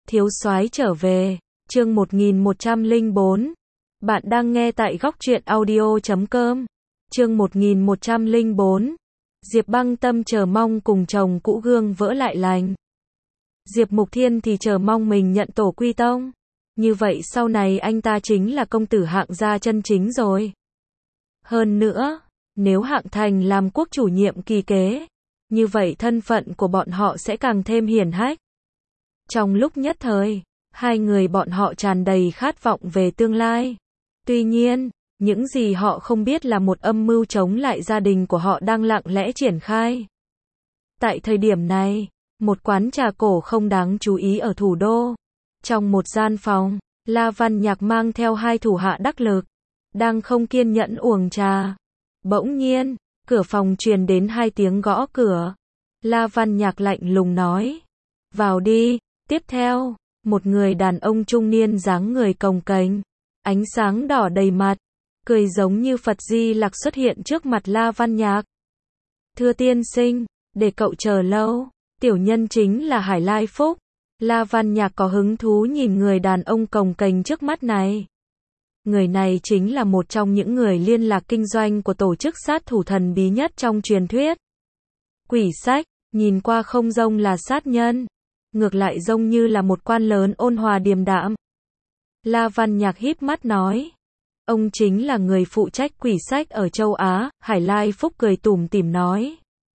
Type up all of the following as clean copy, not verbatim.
Thiếu soái trở về, chương 1104. Bạn đang nghe tại góc truyện audio.com. Chương 1104. Diệp Băng Tâm chờ mong cùng chồng cũ gương vỡ lại lành. Diệp Mục Thiên thì chờ mong mình nhận tổ quy tông. Như vậy sau này anh ta chính là công tử hạng gia chân chính rồi. Hơn nữa, nếu Hạng Thành làm quốc chủ nhiệm kỳ kế, như vậy thân phận của bọn họ sẽ càng thêm hiển hách. Trong lúc nhất thời, hai người bọn họ tràn đầy khát vọng về tương lai. Tuy nhiên, những gì họ không biết là một âm mưu chống lại gia đình của họ đang lặng lẽ triển khai. Tại thời điểm này, một quán trà cổ không đáng chú ý ở thủ đô. Trong một gian phòng, La Văn Nhạc mang theo hai thủ hạ đắc lực, đang không kiên nhẫn uống trà. Bỗng nhiên, cửa phòng truyền đến hai tiếng gõ cửa. La Văn Nhạc lạnh lùng nói: "Vào đi." Tiếp theo, một người đàn ông trung niên dáng người cồng kềnh, ánh sáng đỏ đầy mặt, cười giống như Phật Di Lặc xuất hiện trước mặt La Văn Nhạc. "Thưa tiên sinh, để cậu chờ lâu, tiểu nhân chính là Hải Lai Phúc." La Văn Nhạc có hứng thú nhìn người đàn ông cồng kềnh trước mắt này. Người này chính là một trong những người liên lạc kinh doanh của tổ chức sát thủ thần bí nhất trong truyền thuyết. Quỷ Sách, nhìn qua không giống là sát nhân, ngược lại giống như là một quan lớn ôn hòa điềm đạm. La Văn Nhạc híp mắt nói: "Ông chính là người phụ trách Quỷ Sách ở châu Á." Hải Lai Phúc cười tủm tỉm nói: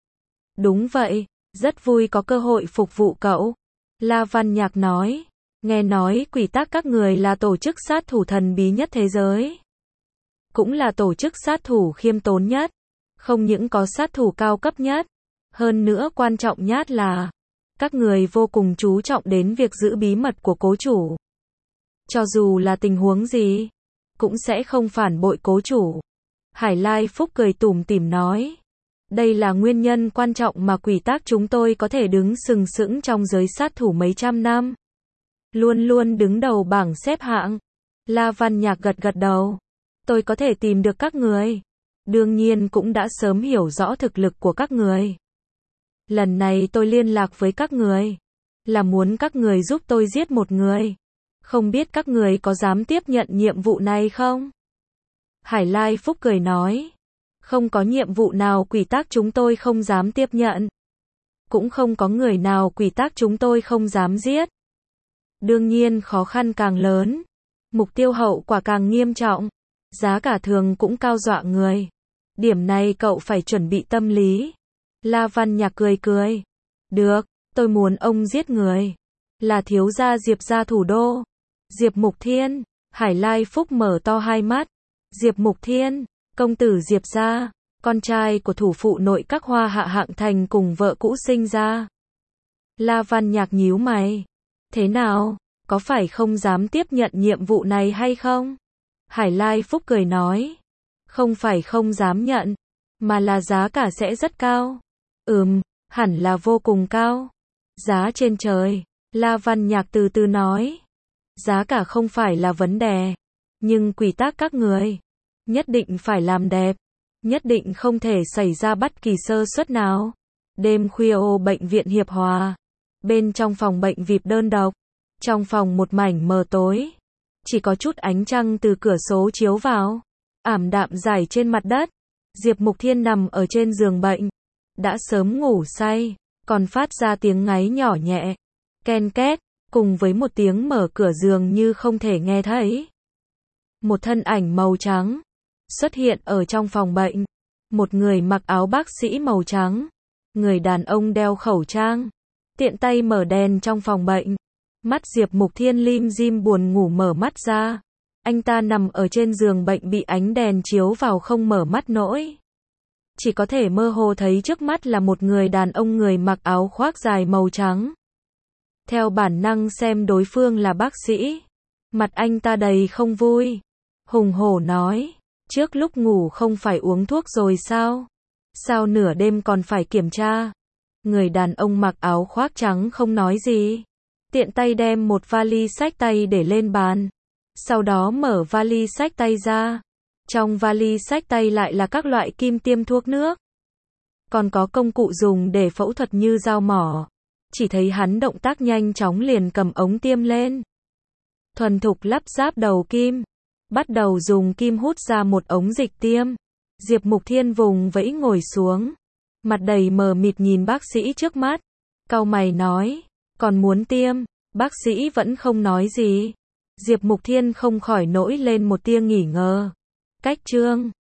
"Đúng vậy, rất vui có cơ hội phục vụ cậu." La Văn Nhạc nói: "Nghe nói Quỷ Tác các người là tổ chức sát thủ thần bí nhất thế giới, cũng là tổ chức sát thủ khiêm tốn nhất, không những có sát thủ cao cấp nhất, hơn nữa quan trọng nhất là các người vô cùng chú trọng đến việc giữ bí mật của cố chủ. Cho dù là tình huống gì, cũng sẽ không phản bội cố chủ." Hải Lai Phúc cười tủm tỉm nói: "Đây là nguyên nhân quan trọng mà Quỷ Tác chúng tôi có thể đứng sừng sững trong giới sát thủ mấy trăm năm, luôn luôn đứng đầu bảng xếp hạng." La Văn Nhạc gật gật đầu: "Tôi có thể tìm được các người, đương nhiên cũng đã sớm hiểu rõ thực lực của các người. Lần này tôi liên lạc với các người, là muốn các người giúp tôi giết một người. Không biết các người có dám tiếp nhận nhiệm vụ này không?" Hải Lai Phúc cười nói: "Không có nhiệm vụ nào Quỷ Tác chúng tôi không dám tiếp nhận. Cũng không có người nào Quỷ Tác chúng tôi không dám giết. Đương nhiên khó khăn càng lớn, mục tiêu hậu quả càng nghiêm trọng, giá cả thường cũng cao dọa người. Điểm này cậu phải chuẩn bị tâm lý." La Văn Nhạc cười cười: "Được, tôi muốn ông giết người. Là thiếu gia Diệp gia thủ đô, Diệp Mục Thiên." Hải Lai Phúc mở to hai mắt. Diệp Mục Thiên, công tử Diệp gia, con trai của thủ phụ nội các Hoa Hạ Hạng Thành cùng vợ cũ sinh ra. La Văn Nhạc nhíu mày: "Thế nào, có phải không dám tiếp nhận nhiệm vụ này hay không?" Hải Lai Phúc cười nói: "Không phải không dám nhận, mà là giá cả sẽ rất cao." Hẳn là vô cùng cao. Giá trên trời." La Văn Nhạc từ từ nói: "Giá cả không phải là vấn đề, nhưng Quỷ Tác các người nhất định phải làm đẹp, nhất định không thể xảy ra bất kỳ sơ suất nào." Đêm khuya ô bệnh viện Hiệp Hòa, bên trong phòng bệnh VIP đơn độc, trong phòng một mảnh mờ tối, chỉ có chút ánh trăng từ cửa sổ chiếu vào, ảm đạm rải trên mặt đất. Diệp Mục Thiên nằm ở trên giường bệnh, đã sớm ngủ say, còn phát ra tiếng ngáy nhỏ nhẹ, ken két, cùng với một tiếng mở cửa giường như không thể nghe thấy. Một thân ảnh màu trắng xuất hiện ở trong phòng bệnh, một người mặc áo bác sĩ màu trắng, người đàn ông đeo khẩu trang, tiện tay mở đèn trong phòng bệnh. Mắt Diệp Mục Thiên lim dim buồn ngủ mở mắt ra. Anh ta nằm ở trên giường bệnh bị ánh đèn chiếu vào không mở mắt nổi, chỉ có thể mơ hồ thấy trước mắt là một người đàn ông người mặc áo khoác dài màu trắng. Theo bản năng xem đối phương là bác sĩ, mặt anh ta đầy không vui, hùng hổ nói: "Trước lúc ngủ không phải uống thuốc rồi sao? Sao nửa đêm còn phải kiểm tra?" Người đàn ông mặc áo khoác trắng không nói gì, tiện tay đem một vali xách tay để lên bàn, sau đó mở vali xách tay ra. Trong vali xách tay lại là các loại kim tiêm thuốc nước, còn có công cụ dùng để phẫu thuật như dao mỏ, chỉ thấy hắn động tác nhanh chóng liền cầm ống tiêm lên. Thuần thục lắp ráp đầu kim, bắt đầu dùng kim hút ra một ống dịch tiêm. Diệp Mục Thiên vùng vẫy ngồi xuống, mặt đầy mờ mịt nhìn bác sĩ trước mắt, cau mày nói, còn muốn tiêm, bác sĩ vẫn không nói gì. Diệp Mục Thiên không khỏi nổi lên một tia nghỉ ngờ. Cách chương